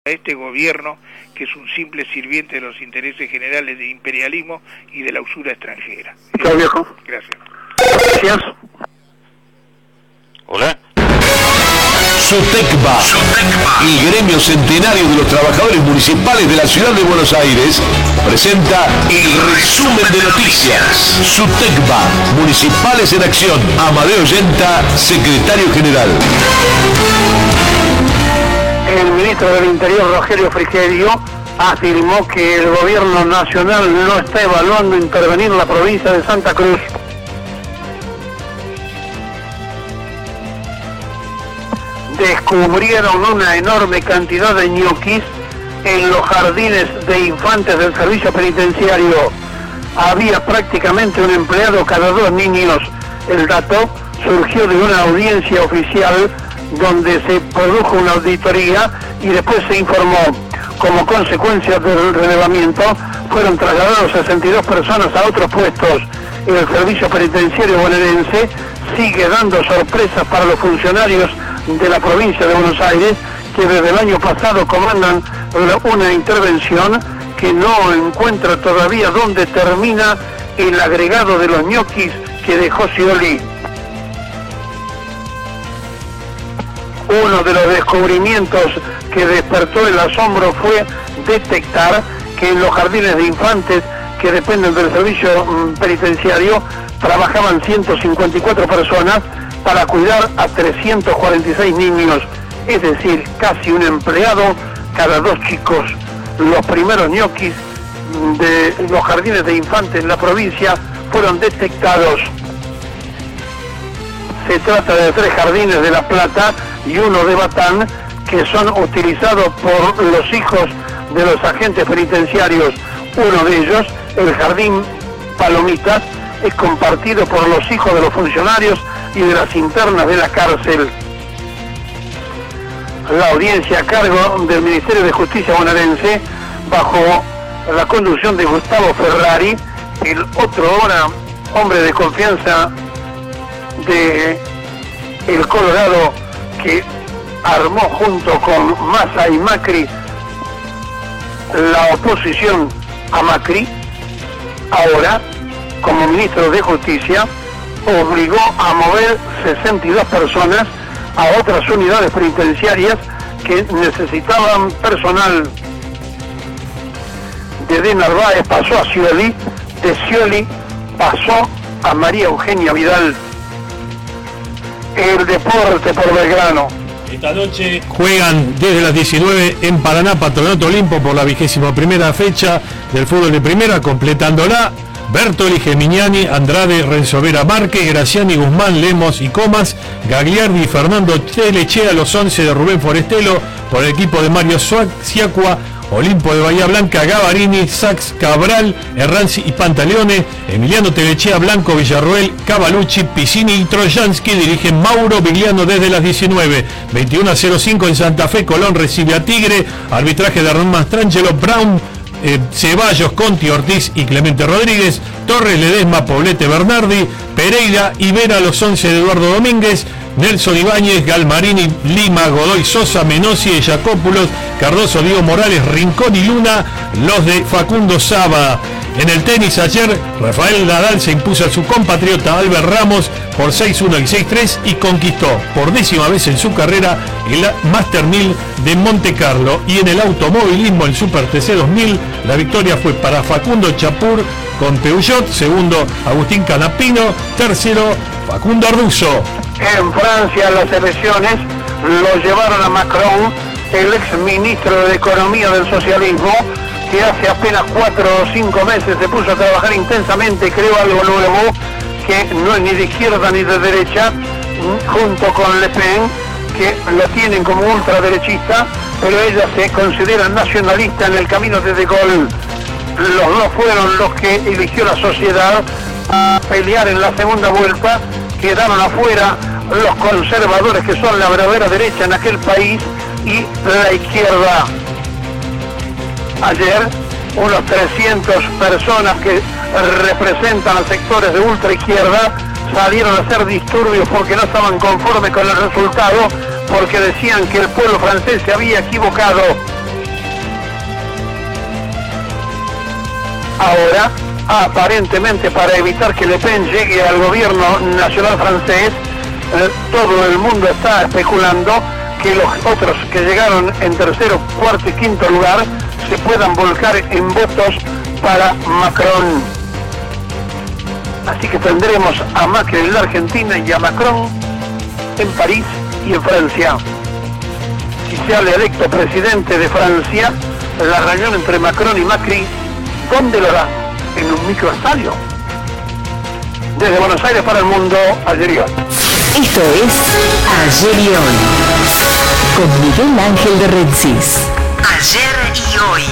a este gobierno que es un simple sirviente de los intereses generales del imperialismo y de la usura extranjera. Chao, viejo. Gracias. Gracias. Hola. SUTECBA, el gremio centenario de los trabajadores municipales de la ciudad de Buenos Aires, presenta el resumen de noticias. SUTECBA, Municipales en Acción. Amadeo Yenta, secretario general. El ministro del Interior, Rogelio Frigerio, afirmó que el gobierno nacional no está evaluando intervenir en la provincia de Santa Cruz. Descubrieron una enorme cantidad de ñoquis en los jardines de infantes del servicio penitenciario. Había prácticamente un empleado cada 2 niños. El dato surgió de una audiencia oficial donde se produjo una auditoría y después se informó. Como consecuencia del relevamiento, fueron trasladados 62 personas a otros puestos. El servicio penitenciario bonaerense sigue dando sorpresas para los funcionarios de la provincia de Buenos Aires, que desde el año pasado comandan una intervención que no encuentra todavía dónde termina el agregado de los ñoquis que dejó Scioli. Uno de los descubrimientos que despertó el asombro fue detectar que en los jardines de infantes que dependen del servicio penitenciario trabajaban 154 personas para cuidar a 346 niños, es decir, casi un empleado cada 2 chicos. Los primeros ñoquis de los jardines de infantes en la provincia fueron detectados. Se trata de 3 jardines de La Plata y uno de Batán, que son utilizados por los hijos de los agentes penitenciarios. Uno de ellos, el Jardín Palomitas, es compartido por los hijos de los funcionarios y de las internas de la cárcel. La audiencia a cargo del Ministerio de Justicia bonaerense, bajo la conducción de Gustavo Ferrari, el otro ahora hombre de confianza de el Colorado, que armó junto con Massa y Macri la oposición a Macri, ahora como ministro de Justicia obligó a mover 62 personas a otras unidades penitenciarias que necesitaban personal. De Narváez pasó a Scioli, de Scioli pasó a María Eugenia Vidal. El deporte por Belgrano. Esta noche juegan desde las 19 en Paraná, Patronato Olimpo, por la 21ª fecha del fútbol de primera, completándola Bertoli, Gemignani, Andrade, Renzo Vera, Márquez, Graciani, Guzmán, Lemos y Comas, Gagliardi y Fernando Telechea, los 11 de Rubén Forestelo, por el equipo de Mario Siacua, Olimpo de Bahía Blanca, Gavarini, Sax, Cabral, Herranzi y Pantaleone, Emiliano Telechea, Blanco, Villarroel, Cavalucci, Piscini y Trojansky. Dirigen Mauro Vigliano desde las 19. 21:05 en Santa Fe, Colón recibe a Tigre, arbitraje de Hernán Mastrangelo, Brown, Ceballos, Conti, Ortiz y Clemente Rodríguez, Torres, Ledesma, Poblete, Bernardi, Pereira y Vera, los 11 de Eduardo Domínguez, Nelson Ibáñez, Galmarini, Lima, Godoy Sosa, Menossi, Jacópulos, Cardoso, Diego Morales, Rincón y Luna, los de Facundo Saba. En el tenis ayer, Rafael Nadal se impuso a su compatriota Albert Ramos por 6-1 y 6-3 y conquistó por 10ª vez en su carrera el Master 1000 de Monte Carlo. Y en el automovilismo, el Super TC 2000, la victoria fue para Facundo Chapur con Peugeot, segundo Agustín Canapino, tercero Facundo Arduzo. En Francia las elecciones lo llevaron a Macron, el ex ministro de Economía del socialismo, que hace apenas 4 o 5 meses se puso a trabajar intensamente, creó algo nuevo, que no es ni de izquierda ni de derecha, junto con Le Pen, que lo tienen como ultraderechista, pero ella se considera nacionalista en el camino de De Gaulle. Los dos fueron los que eligió la sociedad a pelear en la segunda vuelta. Quedaron afuera los conservadores, que son la verdadera derecha en aquel país, y la izquierda. Ayer, unos 300 personas que representan a sectores de ultraizquierda salieron a hacer disturbios porque no estaban conformes con el resultado, porque decían que el pueblo francés se había equivocado. Ahora, aparentemente para evitar que Le Pen llegue al gobierno nacional francés, todo el mundo está especulando que los otros que llegaron en tercero, cuarto y quinto lugar se puedan volcar en votos para Macron. Así que tendremos a Macri en la Argentina y a Macron en París y en Francia. Si sale electo presidente de Francia, la reunión entre Macron y Macri, ¿dónde lo hará? En un microestadio. Desde Buenos Aires para el mundo, ayer y hoy. Esto es Ayer y Hoy, con Miguel Ángel de Rensis. Ayer y Hoy.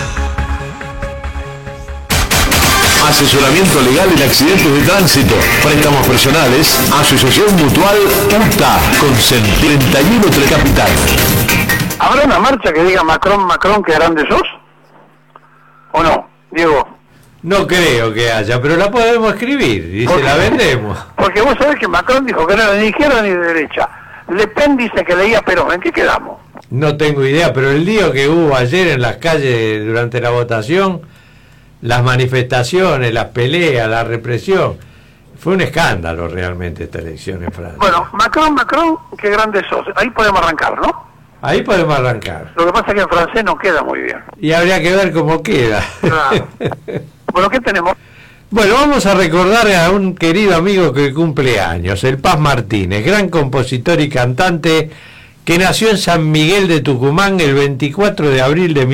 Asesoramiento legal en accidentes de tránsito, préstamos personales, Asociación Mutual UTA, con 31 Tres Capital. ¿Habrá una marcha que diga Macron, Macron, que grande sos? ¿O no, Diego? No creo que haya, pero la podemos escribir y se la vendemos. Porque vos sabés que Macron dijo que no era ni de izquierda ni de derecha. Le Pen dice que leía Perón. ¿En qué quedamos? No tengo idea, pero el lío que hubo ayer en las calles durante la votación, las manifestaciones, las peleas, la represión, fue un escándalo realmente esta elección en Francia. Bueno, Macron, qué grande sos. Ahí podemos arrancar, ¿no? Ahí podemos arrancar. Lo que pasa es que en francés no queda muy bien. Y habría que ver cómo queda. Claro. Bueno, ¿qué tenemos? Bueno, vamos a recordar a un querido amigo que cumple años, el Paz Martínez, gran compositor y cantante que nació en San Miguel de Tucumán el 24 de abril de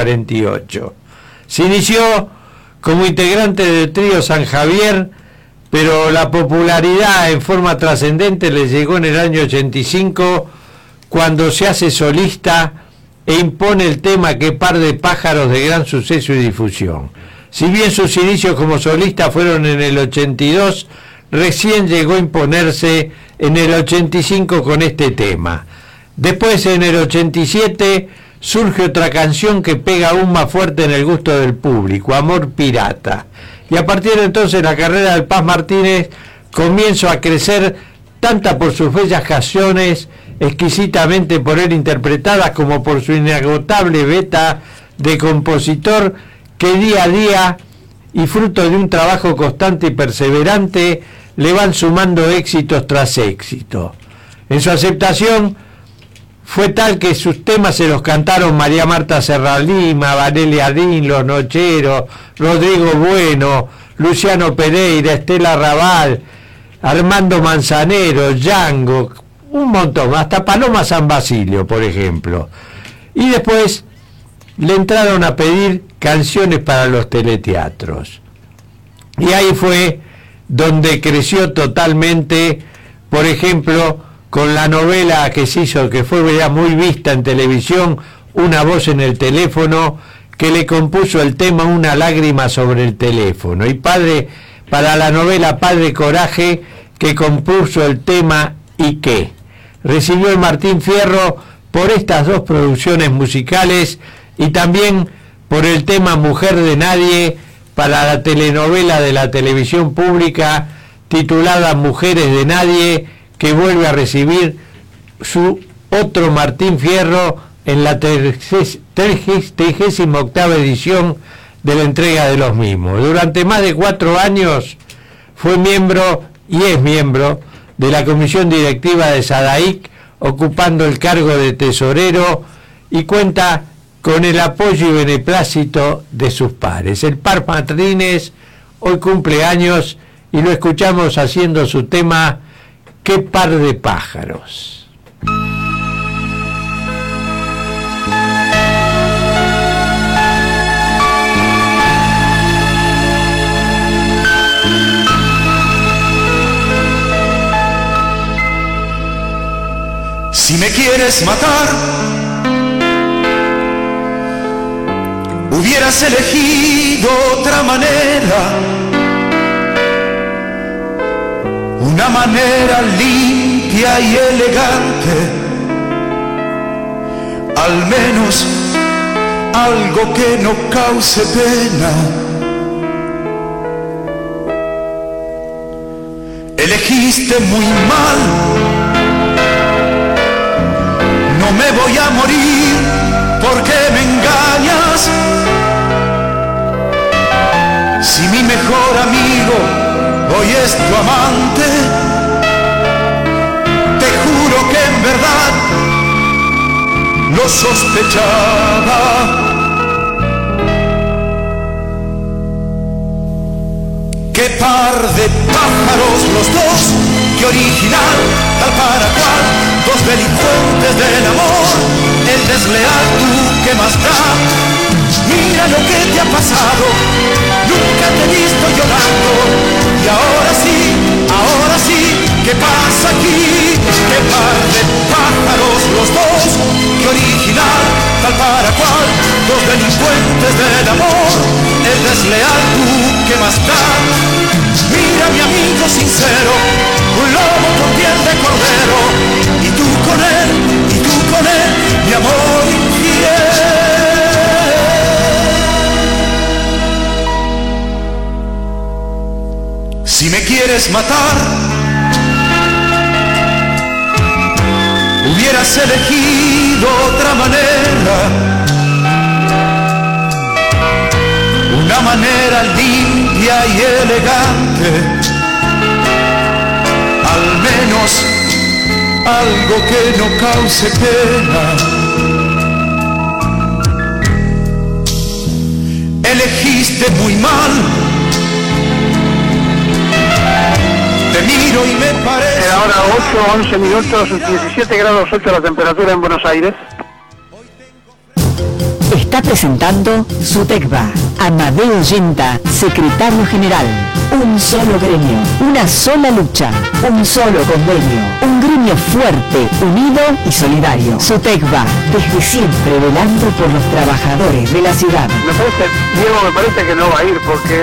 1948. Se inició como integrante del trío San Javier, pero la popularidad en forma trascendente le llegó en el año 85, cuando se hace solista e impone el tema Qué par de pájaros, de gran suceso y difusión. Si bien sus inicios como solista fueron en el 82, recién llegó a imponerse en el 85 con este tema. Después, en el 87, surge otra canción que pega aún más fuerte en el gusto del público, Amor Pirata. Y a partir de entonces la carrera del Paz Martínez comienza a crecer, tanto por sus bellas canciones, exquisitamente por él interpretadas, como por su inagotable beta de compositor, que día a día, y fruto de un trabajo constante y perseverante, le van sumando éxitos tras éxito. En su aceptación fue tal que sus temas se los cantaron María Marta Serralima, Valeria Arín, Los Nocheros, Rodrigo Bueno, Luciano Pereira, Estela Raval, Armando Manzanero, Django, un montón, hasta Paloma San Basilio, por ejemplo. Y después le entraron a pedir canciones para los teleteatros. Y ahí fue donde creció totalmente, por ejemplo, con la novela que se hizo, que fue ya muy vista en televisión, Una voz en el teléfono, que le compuso el tema Una lágrima sobre el teléfono. Y para la novela Padre Coraje, que compuso el tema ¿Y qué? Recibió el Martín Fierro por estas dos producciones musicales y también por el tema Mujer de Nadie para la telenovela de la televisión pública titulada Mujeres de Nadie, que vuelve a recibir su otro Martín Fierro en la 38ª edición de la entrega de los mismos. Durante más de 4 años fue miembro y es miembro de la comisión directiva de SADAIC, ocupando el cargo de tesorero, y cuenta con el apoyo y beneplácito de sus pares. El Paz Martínez hoy cumple años y lo escuchamos haciendo su tema Qué par de pájaros. Si me quieres matar, hubieras elegido otra manera, una manera limpia y elegante, al menos algo que no cause pena. Elegiste muy mal, no me voy a morir porque me engañas. mejor amigo hoy es tu amante. Te juro que en verdad lo sospechaba. Qué par de pájaros los dos, qué original, tal para cual, dos delincuentes del amor, el desleal tú que más da. Mira lo que te ha pasado, nunca te he visto llorando, y ahora sí, ¿qué pasa aquí? Qué par de pájaros los dos, qué original, tal para cual, dos delincuentes del amor, el desleal tú que más da. Mira mi amigo sincero, un lobo con piel de cordero, y tú con él, mi amor infiel. Si me quieres matar, hubieras elegido otra manera, una manera limpia y elegante, al menos algo que no cause pena. Elegiste muy mal. Te miro y me parece. Ahora 8, 11 minutos, 17 grados 8 la temperatura en Buenos Aires. Está presentando SUTECBA. Amadeo Yenta, secretario general. Un solo gremio, una sola lucha, un solo convenio. Un gremio fuerte, unido y solidario. SUTECBA, desde siempre velando por los trabajadores de la ciudad. Diego, me parece que no va a ir porque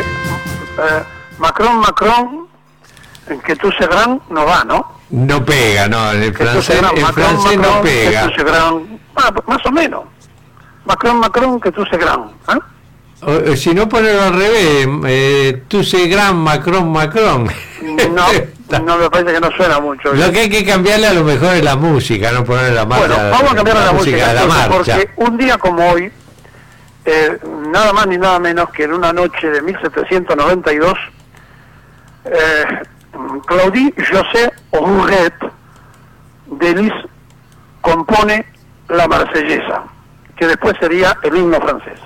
Macron, en que tú se gran no va, ¿no? No pega, no, el francés no pega. Más o menos. Macron, que tú se gran. Si no ponerlo al revés, tú se gran Macron. No, me parece que no suena mucho. Lo que hay que cambiarle a lo mejor es la música, no poner la marcha. Bueno, vamos a cambiar la música de la marcha. Porque un día como hoy, nada más ni nada menos que en una noche de 1792, Claudie José Rouget de Lis compone la Marsellesa, que después sería el himno francés.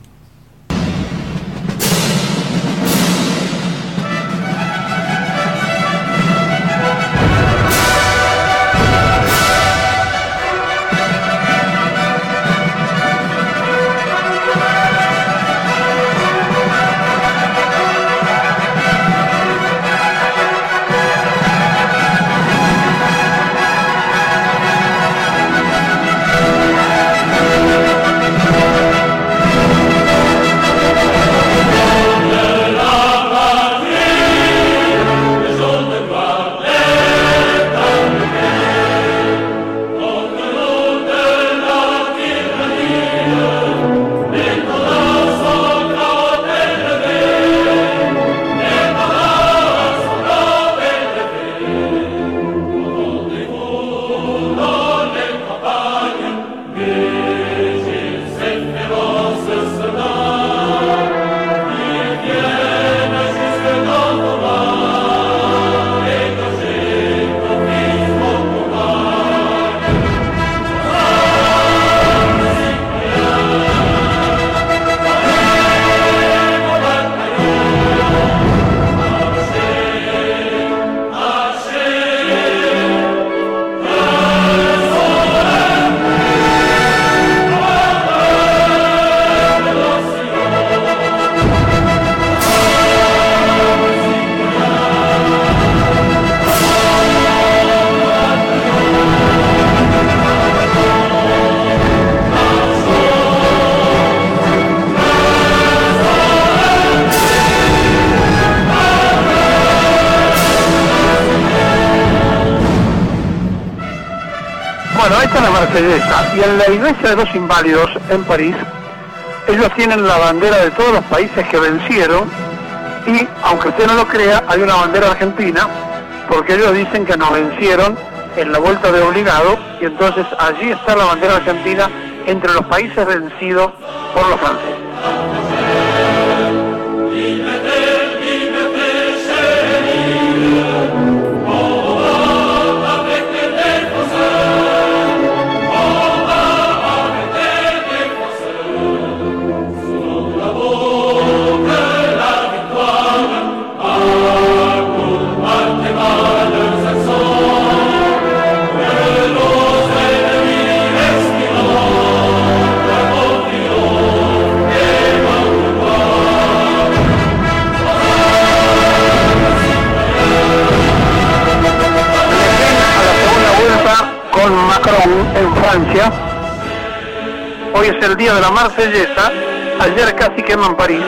Bueno, esta es la Marsellesa, y en la iglesia de los Inválidos en París, ellos tienen la bandera de todos los países que vencieron, y aunque usted no lo crea, hay una bandera argentina, porque ellos dicen que nos vencieron en la vuelta de obligado, y entonces allí está la bandera argentina entre los países vencidos por los franceses. Francia. Hoy es el día de la Marsellesa. Ayer casi queman París.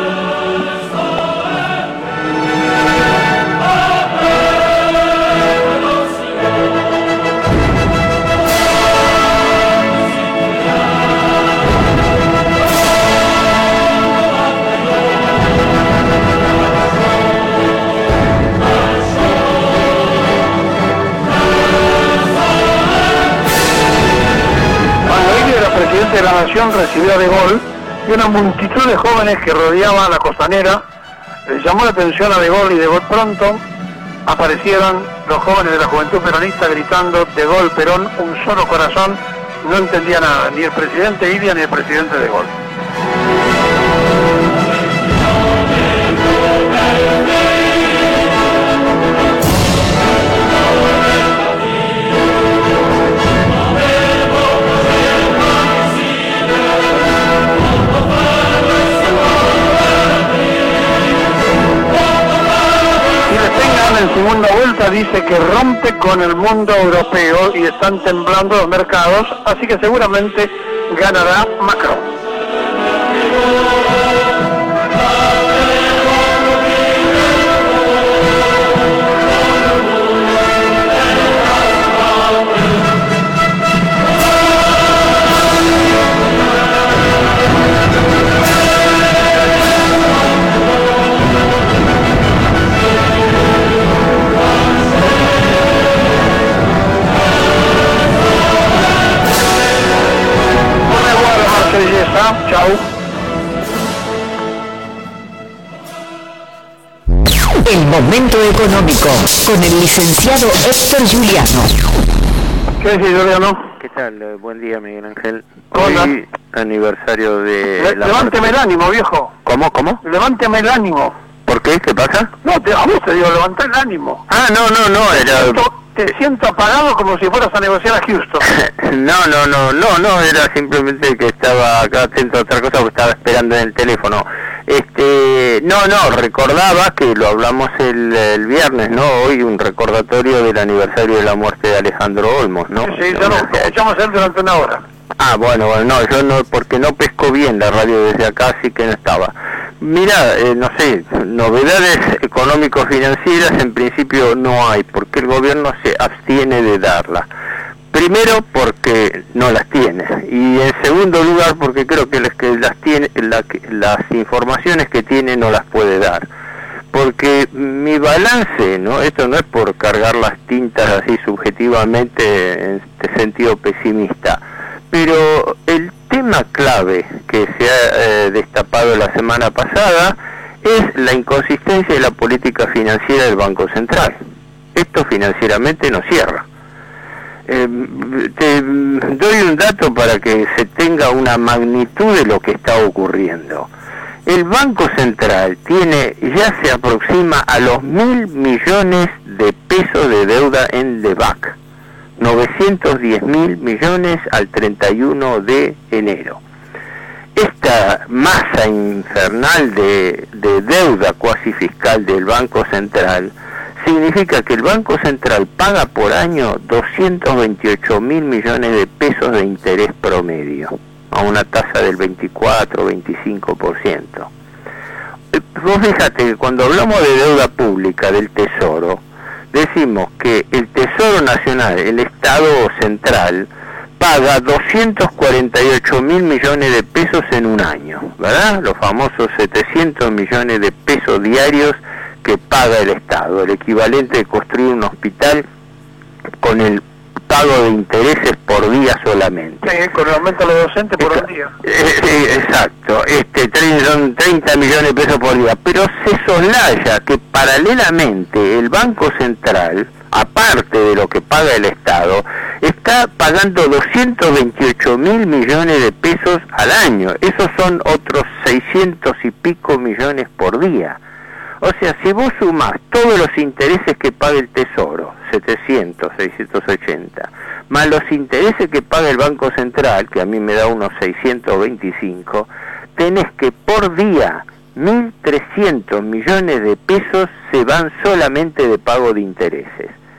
Presidente de la Nación recibió a De Gaulle y una multitud de jóvenes que rodeaban la costanera llamó la atención a De Gaulle, y De Gaulle pronto aparecieron los jóvenes de la Juventud Peronista gritando: De Gaulle, Perón, un solo corazón. No entendía nada, ni el presidente Ilia ni el presidente De Gaulle. En segunda vuelta dice que rompe con el mundo europeo y están temblando los mercados, así que seguramente ganará Macron. Chau. El momento económico con el licenciado Héctor Juliano. ¿Qué dice, Juliano? ¿Qué tal? Buen día, Miguel Ángel. Hola. Hoy aniversario de... Levánteme el ánimo, viejo. ¿Cómo? Levánteme el ánimo. ¿Por qué? ¿Qué pasa? No, a vos te digo, levantá el ánimo. Ah, no, era... Te siento apagado como si fueras a negociar a Houston. No, era simplemente que estaba acá atento a otra cosa porque estaba esperando en el teléfono. Recordaba que lo hablamos el viernes, ¿no? Hoy un recordatorio del aniversario de la muerte de Alejandro Olmos, ¿no? Sí, ya lo escuchamos a él durante una hora. Ah, bueno, no, yo no, porque no pesco bien la radio desde acá, así que no estaba. Mira, novedades económico-financieras en principio no hay, porque el gobierno se abstiene de darlas. Primero, porque no las tiene, y en segundo lugar, porque creo que las informaciones que tiene no las puede dar. Porque mi balance, ¿no? Esto no es por cargar las tintas así subjetivamente en este sentido pesimista, pero el tema clave que se ha destapado la semana pasada es la inconsistencia de la política financiera del Banco Central. Esto financieramente no cierra. Te doy un dato para que se tenga una magnitud de lo que está ocurriendo. El Banco Central ya se aproxima a los 1.000 millones de pesos de deuda en DEVAC. 910.000 millones al 31 de enero. Esta masa infernal de deuda cuasi fiscal del Banco Central significa que el Banco Central paga por año 228.000 millones de pesos de interés promedio, a una tasa del 24-25%. Vos fíjate que cuando hablamos de deuda pública del Tesoro, decimos que el Tesoro Nacional, el Estado Central, paga 248.000 millones de pesos en un año, ¿verdad? Los famosos 700 millones de pesos diarios que paga el Estado, el equivalente de construir un hospital con el pago de intereses por día solamente. Sí, con el aumento de los docentes por un día. Exacto, son 30 millones de pesos por día, pero se soslaya que paralelamente el Banco Central, aparte de lo que paga el Estado, está pagando 228.000 millones de pesos al año. Esos son otros 600 y pico millones por día. O sea, si vos sumás todos los intereses que paga el Tesoro, 700, 680, más los intereses que paga el Banco Central, que a mí me da unos 625, tenés que por día 1.300 millones de pesos se van solamente de pago de intereses.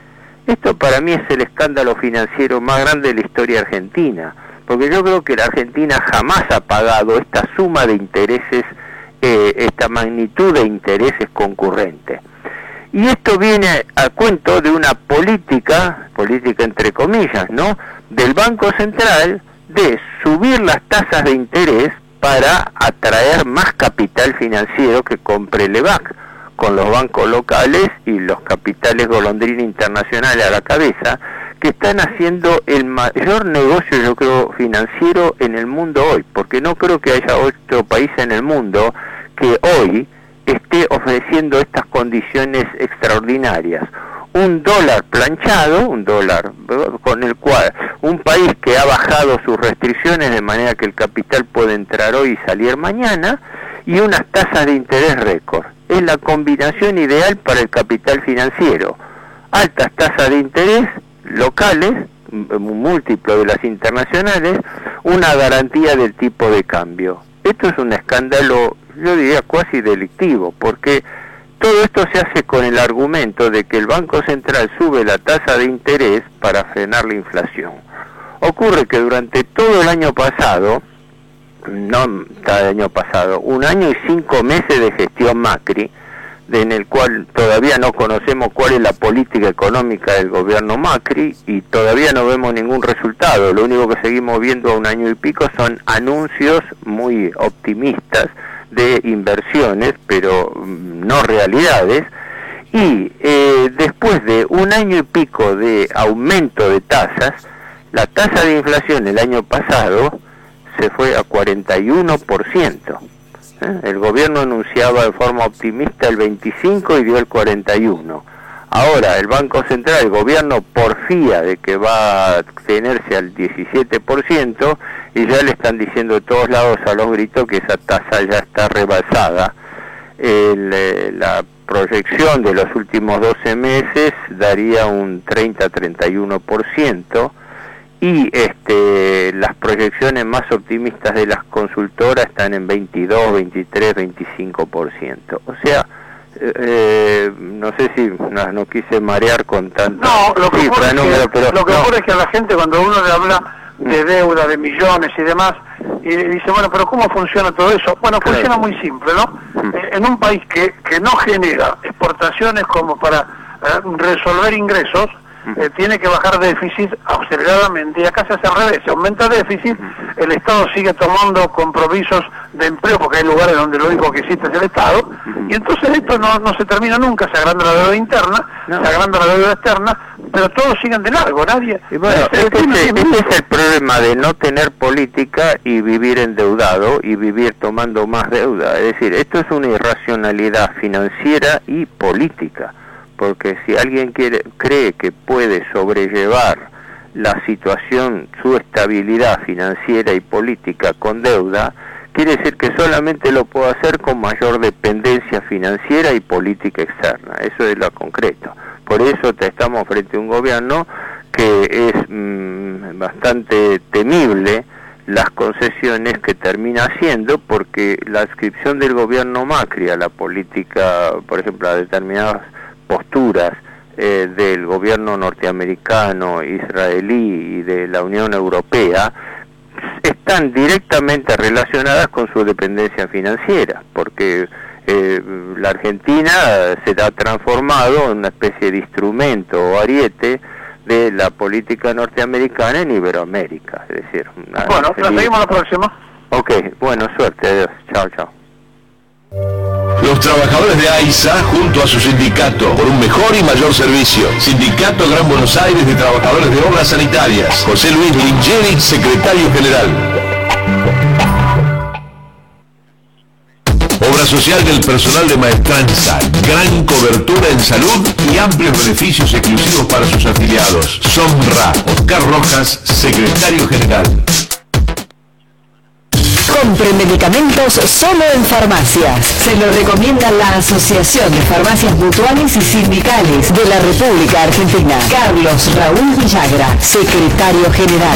Esto para mí es el escándalo financiero más grande de la historia argentina, porque yo creo que la Argentina jamás ha pagado esta suma de intereses, esta magnitud de intereses concurrentes. Y esto viene a cuento de una política entre comillas, ¿no?, del Banco Central de subir las tasas de interés para atraer más capital financiero que compre el EVAC, con los bancos locales y los capitales golondrina internacionales a la cabeza, que están haciendo el mayor negocio, yo creo, financiero en el mundo hoy, porque no creo que haya otro país en el mundo que hoy esté ofreciendo estas condiciones extraordinarias. Un dólar planchado, un dólar con el cual un país que ha bajado sus restricciones de manera que el capital puede entrar hoy y salir mañana, y unas tasas de interés récord. Es la combinación ideal para el capital financiero. Altas tasas de interés locales, un múltiplo de las internacionales, una garantía del tipo de cambio. Esto es un escándalo, yo diría, cuasi delictivo, porque todo esto se hace con el argumento de que el Banco Central sube la tasa de interés para frenar la inflación. Ocurre que durante todo el año pasado, un año y 5 meses de gestión Macri, en el cual todavía no conocemos cuál es la política económica del gobierno Macri y todavía no vemos ningún resultado. Lo único que seguimos viendo a un año y pico son anuncios muy optimistas de inversiones, pero no realidades. Y después de un año y pico de aumento de tasas, la tasa de inflación el año pasado se fue a 41%. El gobierno anunciaba de forma optimista el 25% y dio el 41%. Ahora el Banco Central, el gobierno porfía de que va a tenerse al 17% y ya le están diciendo de todos lados a los gritos que esa tasa ya está rebasada. La proyección de los últimos 12 meses daría un 30-31%. Y las proyecciones más optimistas de las consultoras están en 22, 23, 25%. O sea, no sé si no quise marear con tanto. No, lo que ocurre es que a la gente, cuando uno le habla de deuda, de millones y demás, y dice, bueno, pero ¿cómo funciona todo eso? Bueno, funciona muy simple, ¿no? En un país que no genera exportaciones como para resolver ingresos, tiene que bajar déficit aceleradamente, y acá se hace al revés, se aumenta déficit, el Estado sigue tomando compromisos de empleo, porque hay lugares donde lo único que existe es el Estado, y entonces esto no se termina nunca, se agranda la deuda interna, se agranda la deuda externa, pero todos siguen de largo, nadie... Y bueno, este es el problema de no tener política y vivir endeudado y vivir tomando más deuda, es decir, esto es una irracionalidad financiera y política. Porque si alguien cree que puede sobrellevar la situación, su estabilidad financiera y política con deuda, quiere decir que solamente lo puede hacer con mayor dependencia financiera y política externa. Eso es lo concreto. Por eso estamos frente a un gobierno que es bastante temible las concesiones que termina haciendo, porque la adscripción del gobierno Macri a la política, por ejemplo, a determinadas posturas del gobierno norteamericano, israelí y de la Unión Europea, están directamente relacionadas con su dependencia financiera, porque la Argentina se ha transformado en una especie de instrumento o ariete de la política norteamericana en Iberoamérica. Es decir, bueno, seguimos la próxima. Ok, bueno, suerte, adiós, chao, chao. Los trabajadores de AISA, junto a su sindicato, por un mejor y mayor servicio. Sindicato Gran Buenos Aires de Trabajadores de Obras Sanitarias. José Luis Lingeri, secretario general. Obra social del personal de maestranza. Gran cobertura en salud y amplios beneficios exclusivos para sus afiliados. Sombra. Oscar Rojas, secretario general. Compre medicamentos solo en farmacias. Se lo recomienda la Asociación de Farmacias Mutuales y Sindicales de la República Argentina. Carlos Raúl Villagra, secretario general.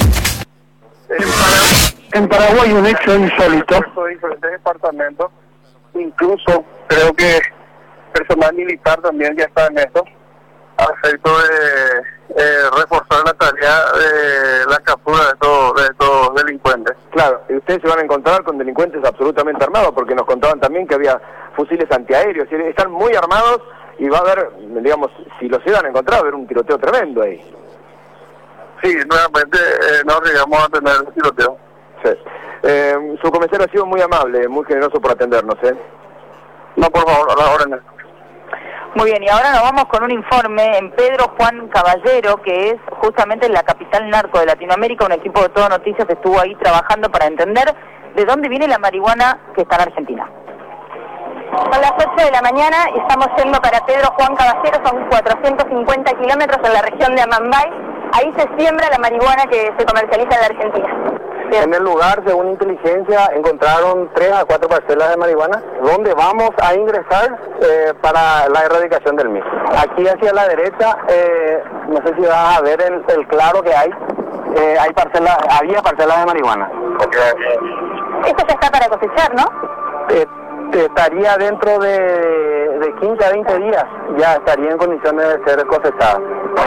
En Paraguay un hecho insólito. Diferentes departamentos, incluso creo que personal militar también ya está en esto. a efecto de reforzar la tarea de la captura de estos delincuentes. Claro, y ustedes se van a encontrar con delincuentes absolutamente armados, porque nos contaban también que había fusiles antiaéreos, están muy armados y va a haber, digamos, si los llegan a encontrar, va a haber un tiroteo tremendo ahí. Sí, nuevamente nos llegamos a tener el tiroteo. Sí. Su comisario ha sido muy amable, muy generoso por atendernos, No, por favor, a las órdenes. Muy bien, y ahora nos vamos con un informe en Pedro Juan Caballero, que es justamente la capital narco de Latinoamérica. Un equipo de Todo Noticias estuvo ahí trabajando para entender de dónde viene la marihuana que está en Argentina. Son las 8 de la mañana y estamos yendo para Pedro Juan Caballero, son 450 kilómetros en la región de Amambay. Ahí se siembra la marihuana que se comercializa en la Argentina. En el lugar, según inteligencia, encontraron 3 a 4 parcelas de marihuana, donde vamos a ingresar para la erradicación del mismo. Aquí hacia la derecha, no sé si vas a ver el claro que hay había parcelas de marihuana. Esto ya está para cosechar, ¿no? Estaría dentro de 15 a 20 días, ya estaría en condiciones de ser cosechada.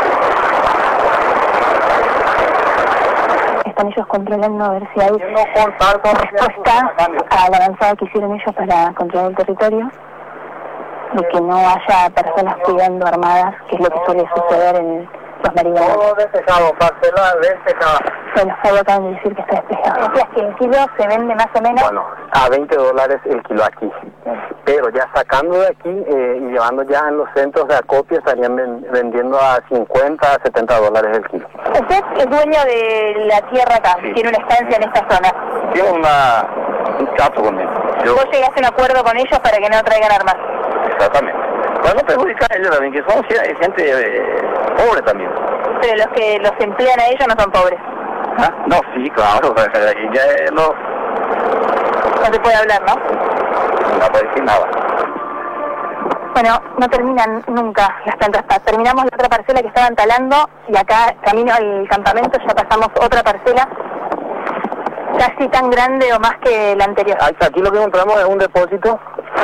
Están ellos controlando a ver si hay respuesta a la avanzada que hicieron ellos para controlar el territorio y que no haya personas cuidando armadas, que es lo que suele suceder en los marihuanos. Todo despejado, parcela despejada. Bueno, solo acaban de decir que está despejado. ¿Decías que el kilo se vende más o menos? Bueno, a $20 el kilo aquí. Pero ya sacando de aquí y llevando ya en los centros de acopio estarían vendiendo a $50 a $70 el kilo. Usted es dueño de la tierra acá, sí. Tiene una estancia en esta zona. Tiene un trato con él. ¿Vos llegaste a un acuerdo con ellos para que no traigan armas? Exactamente. Para no perjudicar a ellos también, que son gente pobre también. Pero los que los emplean a ellos no son pobres. ¿Ah? No, sí, claro. Ya no se puede hablar, ¿no? No puede decir nada. Bueno, no terminan nunca las plantas. Terminamos la otra parcela que estaban talando y acá, camino al campamento, ya pasamos otra parcela casi tan grande o más que la anterior. Aquí lo que encontramos es un depósito.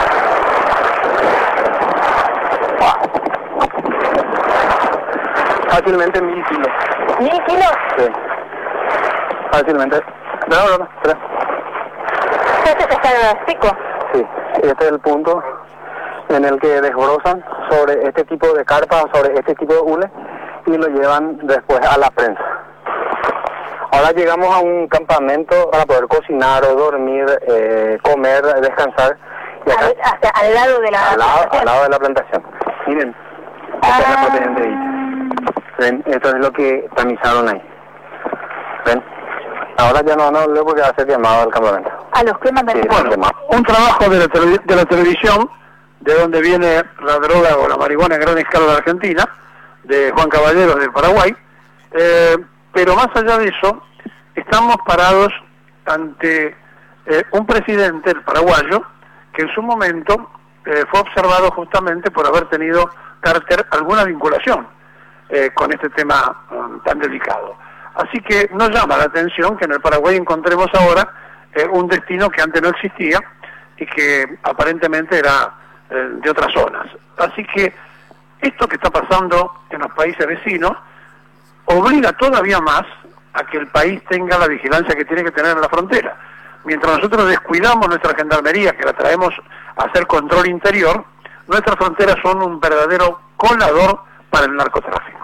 Fácilmente 1000 kilos. ¿1000 kilos? Sí. Fácilmente. No. ¿Este está seco? Sí. Este es el punto en el que desbrosan sobre este tipo de carpas, sobre este tipo de hules y lo llevan después a la prensa. Ahora llegamos a un campamento para poder cocinar o dormir, comer, descansar. Y acá, al lado de la plantación. Al lado de la plantación. Miren, esta es la proteína de ahí. ¿Ven? Esto es lo que tamizaron ahí. ¿Ven? Ahora ya no van a volver porque va a ser llamado al campamento. ¿A los queman del Un trabajo de la televisión, de donde viene la droga o la marihuana en gran escala de Argentina, de Juan Caballero de Paraguay, pero más allá de eso, estamos parados ante un presidente, el paraguayo, que en su momento fue observado justamente por haber tenido alguna vinculación con este tema tan delicado. Así que nos llama la atención que en el Paraguay encontremos ahora un destino que antes no existía y que aparentemente era de otras zonas. Así que esto que está pasando en los países vecinos obliga todavía más a que el país tenga la vigilancia que tiene que tener en la frontera. Mientras nosotros descuidamos nuestra gendarmería, que la traemos a hacer control interior, nuestras fronteras son un verdadero colador para el narcotráfico.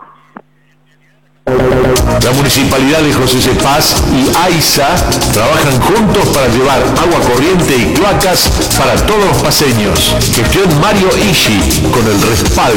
La Municipalidad de José C. Paz y AISA trabajan juntos para llevar agua corriente y cloacas para todos los paseños. Gestión Mario Ishi, con el respaldo